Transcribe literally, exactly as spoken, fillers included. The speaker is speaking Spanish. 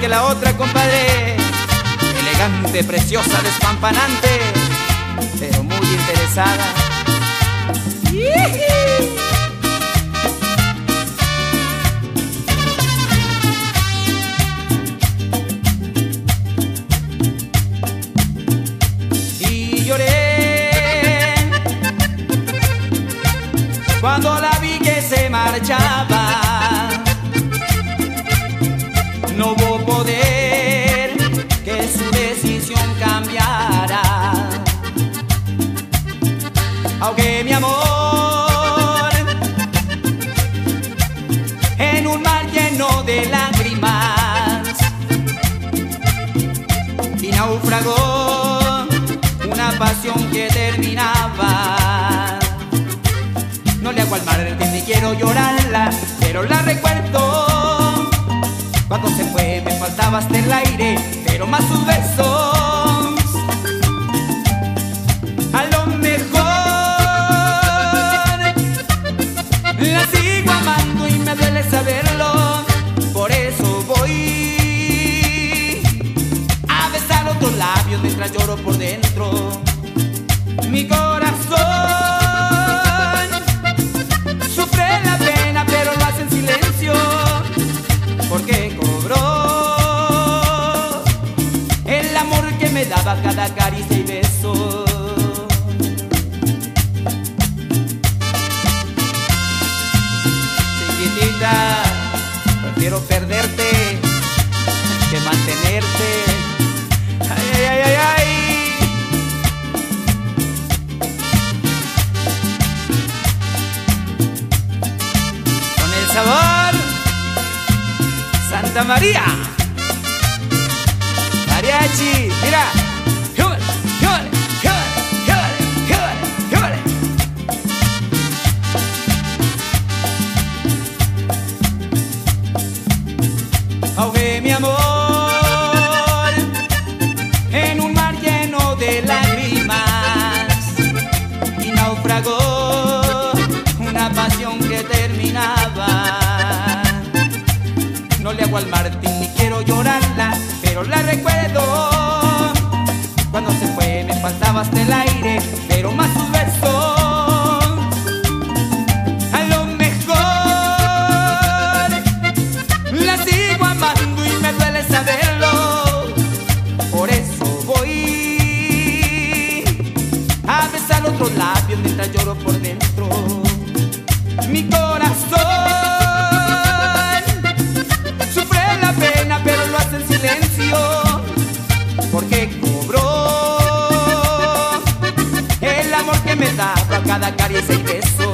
que la otra, compadre. Elegante, preciosa, despampanante, pero muy interesada. Y lloré cuando la vi que se marchaba. No hubo poder que su decisión cambiara. Aunque mi amor en un mar lleno de lágrimas y naufragó una pasión que terminaba. No le hago al mar que ni quiero llorarla, pero la recuerdo. Cuando se fue me faltaba hasta el aire, pero más sus besos. A lo mejor la sigo amando y me duele saberlo. Por eso voy a besar otros labios mientras lloro por dentro. Mi corazón sufre la pena, pero lo hace en silencio, porque cobró el amor que me daba cada caricia y beso. Chiquitita, prefiero perderte que mantenerte. Ay, ay, ay, ay, ay. Con el sabor Santa María Mariachi, mira. Júbale, júbale, júbale, júbale, júbale. Ahogué mi amor en un mar lleno de lágrimas y naufragó una pasión que terminaba. No le hago al Martín ni quiero llorarla, pero la recuerdo. Cuando se fue me faltaba hasta el aire, pero más sus besos. A lo mejor la sigo amando y me duele saberlo. Por eso voy a besar otros labios mientras lloro por dentro. Mi corazón pero lo hace en silencio, porque cobró el amor que me daba cada caricia y beso.